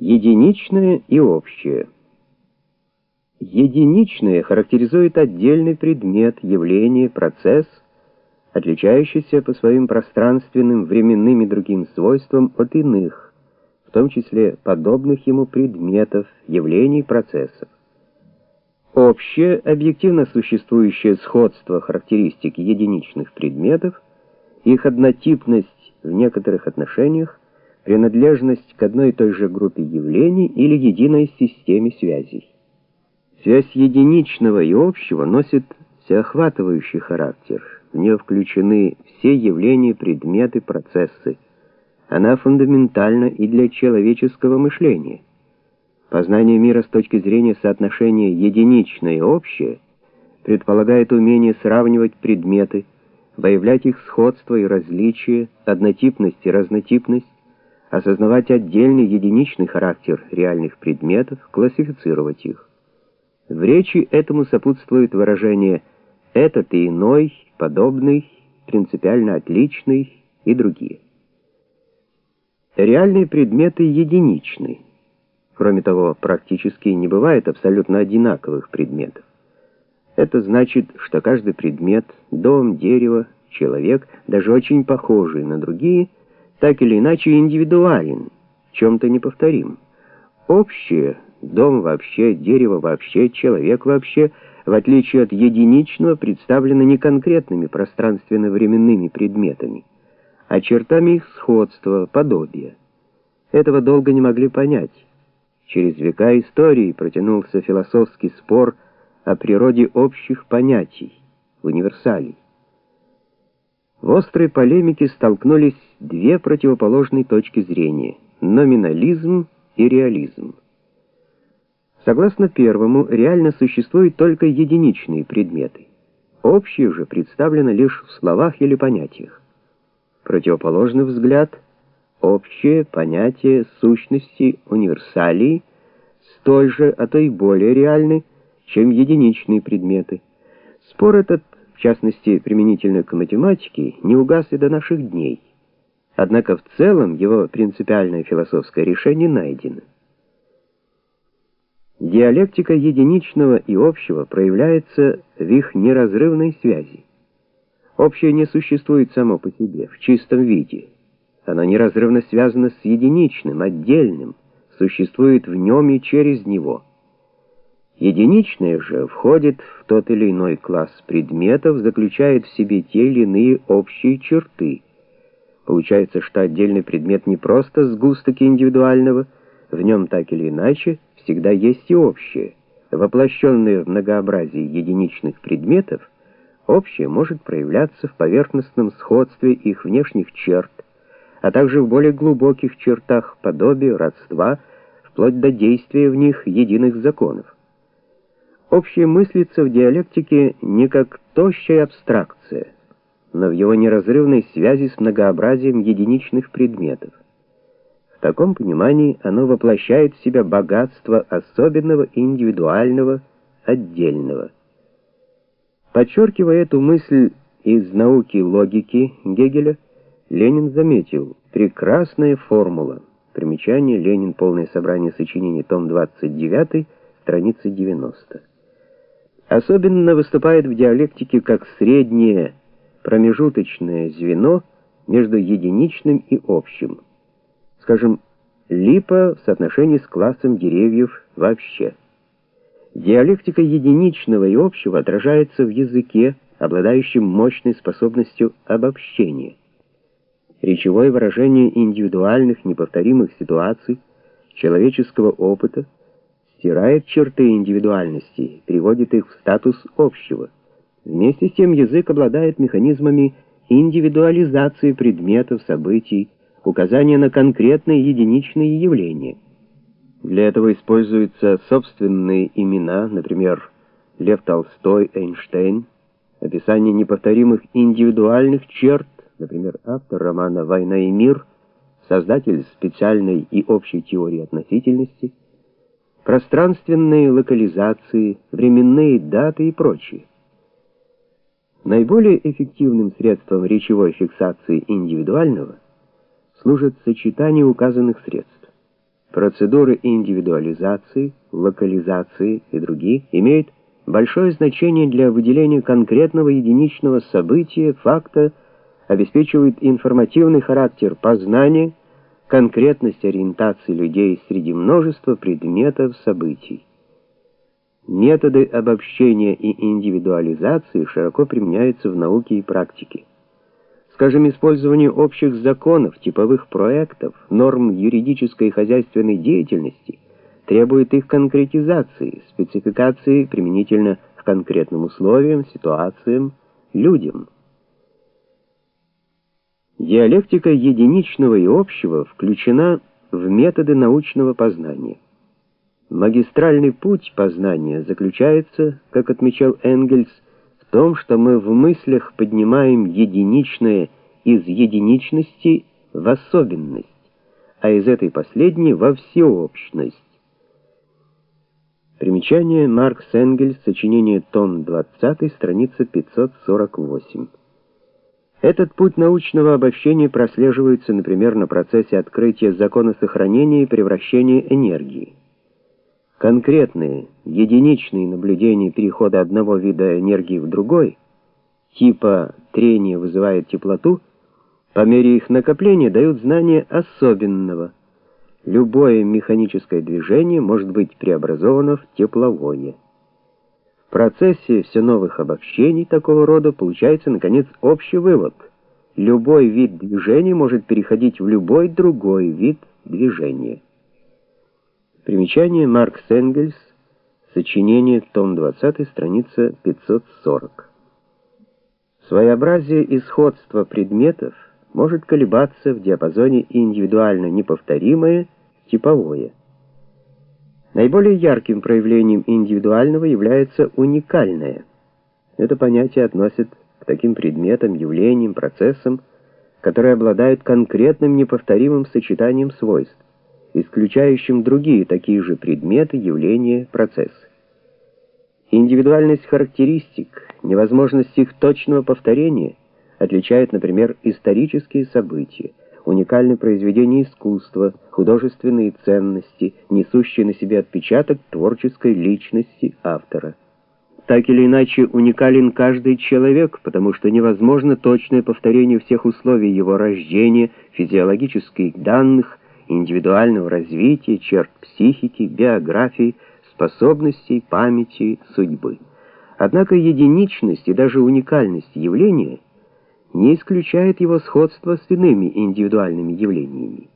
Единичное и общее. Единичное характеризует отдельный предмет, явление, процесс, отличающийся по своим пространственным, временным и другим свойствам от иных, в том числе подобных ему предметов, явлений, процессов. Общее, объективно существующее сходство характеристик единичных предметов, их однотипность в некоторых отношениях, принадлежность к одной и той же группе явлений или единой системе связей. Связь единичного и общего носит всеохватывающий характер. В нее включены все явления, предметы, процессы. Она фундаментальна и для человеческого мышления. Познание мира с точки зрения соотношения единичное и общее предполагает умение сравнивать предметы, выявлять их сходство и различие, однотипность и разнотипность, осознавать отдельный единичный характер реальных предметов, классифицировать их. В речи этому сопутствует выражение «этот и иной», «подобный», «принципиально отличный» и другие. Реальные предметы единичны. Кроме того, практически не бывает абсолютно одинаковых предметов. Это значит, что каждый предмет, дом, дерево, человек, даже очень похожий на другие, так или иначе индивидуален, в чем-то неповторим. Общее, дом вообще, дерево вообще, человек вообще, в отличие от единичного, представлено не конкретными пространственно-временными предметами, а чертами их сходства, подобия. Этого долго не могли понять. Через века истории протянулся философский спор о природе общих понятий, универсалей. В острой полемике столкнулись две противоположные точки зрения — номинализм и реализм. Согласно первому, реально существуют только единичные предметы. Общие же представлены лишь в словах или понятиях. Противоположный взгляд — общее понятие сущности универсалии столь же, а то и более реальны, чем единичные предметы. Спор этот, в частности, применительно к математике, не угас и до наших дней. Однако в целом его принципиальное философское решение найдено. Диалектика единичного и общего проявляется в их неразрывной связи. Общее не существует само по себе, в чистом виде. Оно неразрывно связано с единичным, отдельным, существует в нем и через него. Единичное же входит в тот или иной класс предметов, заключает в себе те или иные общие черты. Получается, что отдельный предмет не просто сгусток индивидуального, в нем так или иначе всегда есть и общее. Воплощенное в многообразии единичных предметов, общее может проявляться в поверхностном сходстве их внешних черт, а также в более глубоких чертах подобия, родства, вплоть до действия в них единых законов. Общее мыслится в диалектике не как тощая абстракция, но в его неразрывной связи с многообразием единичных предметов. В таком понимании оно воплощает в себя богатство особенного, индивидуального, отдельного. Подчеркивая эту мысль из науки логики Гегеля, Ленин заметил: прекрасная формула. Примечание: Ленин. Полное собрание сочинений. Том 29, страница 90. Особенно выступает в диалектике как среднее, промежуточное звено между единичным и общим. Скажем, липа в соотношении с классом деревьев вообще. Диалектика единичного и общего отражается в языке, обладающем мощной способностью обобщения. Речевое выражение индивидуальных неповторимых ситуаций, человеческого опыта стирает черты индивидуальности, приводит их в статус общего. Вместе с тем язык обладает механизмами индивидуализации предметов, событий, указания на конкретные единичные явления. Для этого используются собственные имена, например, Лев Толстой, Эйнштейн, описание неповторимых индивидуальных черт, например, автор романа «Война и мир», создатель специальной и общей теории относительности, пространственные локализации, временные даты и прочее. Наиболее эффективным средством речевой фиксации индивидуального служит сочетание указанных средств. Процедуры индивидуализации, локализации и другие имеют большое значение для выделения конкретного единичного события, факта, обеспечивают информативный характер познания, конкретность ориентации людей среди множества предметов событий. Методы обобщения и индивидуализации широко применяются в науке и практике. Скажем, использование общих законов, типовых проектов, норм юридической и хозяйственной деятельности требует их конкретизации, спецификации применительно к конкретным условиям, ситуациям, людям. Диалектика единичного и общего включена в методы научного познания. Магистральный путь познания заключается, как отмечал Энгельс, в том, что мы в мыслях поднимаем единичное из единичности в особенность, а из этой последней во всеобщность. Примечание: Маркс Энгельс, сочинение, том 20, страница 548. Этот путь научного обобщения прослеживается, например, на процессе открытия закона сохранения и превращения энергии. Конкретные, единичные наблюдения перехода одного вида энергии в другой, типа трение вызывает теплоту, по мере их накопления дают знание особенного. Любое механическое движение может быть преобразовано в тепловое. В процессе все новых обобщений такого рода получается, наконец, общий вывод. Любой вид движения может переходить в любой другой вид движения. Примечание: Маркс Энгельс, сочинение, том 20, страница 540. Своеобразие и сходство предметов может колебаться в диапазоне индивидуально неповторимое, типовое. Наиболее ярким проявлением индивидуального является уникальное. Это понятие относит к таким предметам, явлениям, процессам, которые обладают конкретным неповторимым сочетанием свойств, исключающим другие такие же предметы, явления, процессы. Индивидуальность характеристик, невозможность их точного повторения отличает, например, исторические события, уникальные произведения искусства, художественные ценности, несущие на себе отпечаток творческой личности автора. Так или иначе, уникален каждый человек, потому что невозможно точное повторение всех условий его рождения, физиологических данных, индивидуального развития, черт психики, биографии, способностей, памяти, судьбы. Однако единичность и даже уникальность явления не исключает его сходства с иными индивидуальными явлениями.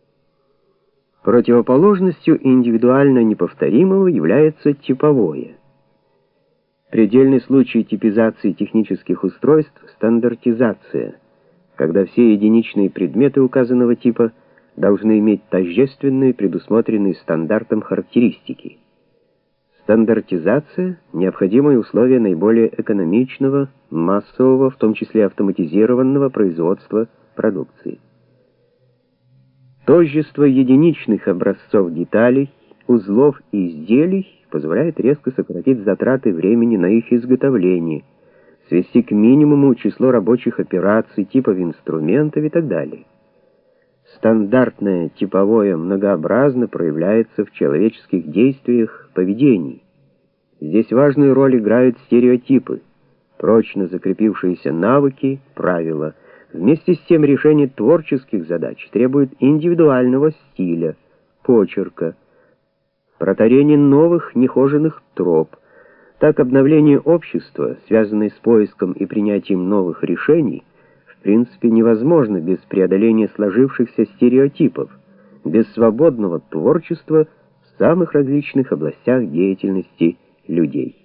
Противоположностью индивидуально неповторимого является типовое. Предельный случай типизации технических устройств — стандартизация, когда все единичные предметы указанного типа должны иметь тождественные, предусмотренные стандартом характеристики. Стандартизация — необходимое условие наиболее экономичного, массового, в том числе автоматизированного производства продукции. Тождество единичных образцов деталей, узлов и изделий позволяет резко сократить затраты времени на их изготовление, свести к минимуму число рабочих операций, типов инструментов и так далее. Стандартное типовое многообразно проявляется в человеческих действиях, поведении. Здесь важную роль играют стереотипы, прочно закрепившиеся навыки, правила. Вместе с тем решение творческих задач требует индивидуального стиля, почерка, протарение новых нехоженных троп. Так обновление общества, связанное с поиском и принятием новых решений, в принципе невозможно без преодоления сложившихся стереотипов, без свободного творчества в самых различных областях деятельности людей.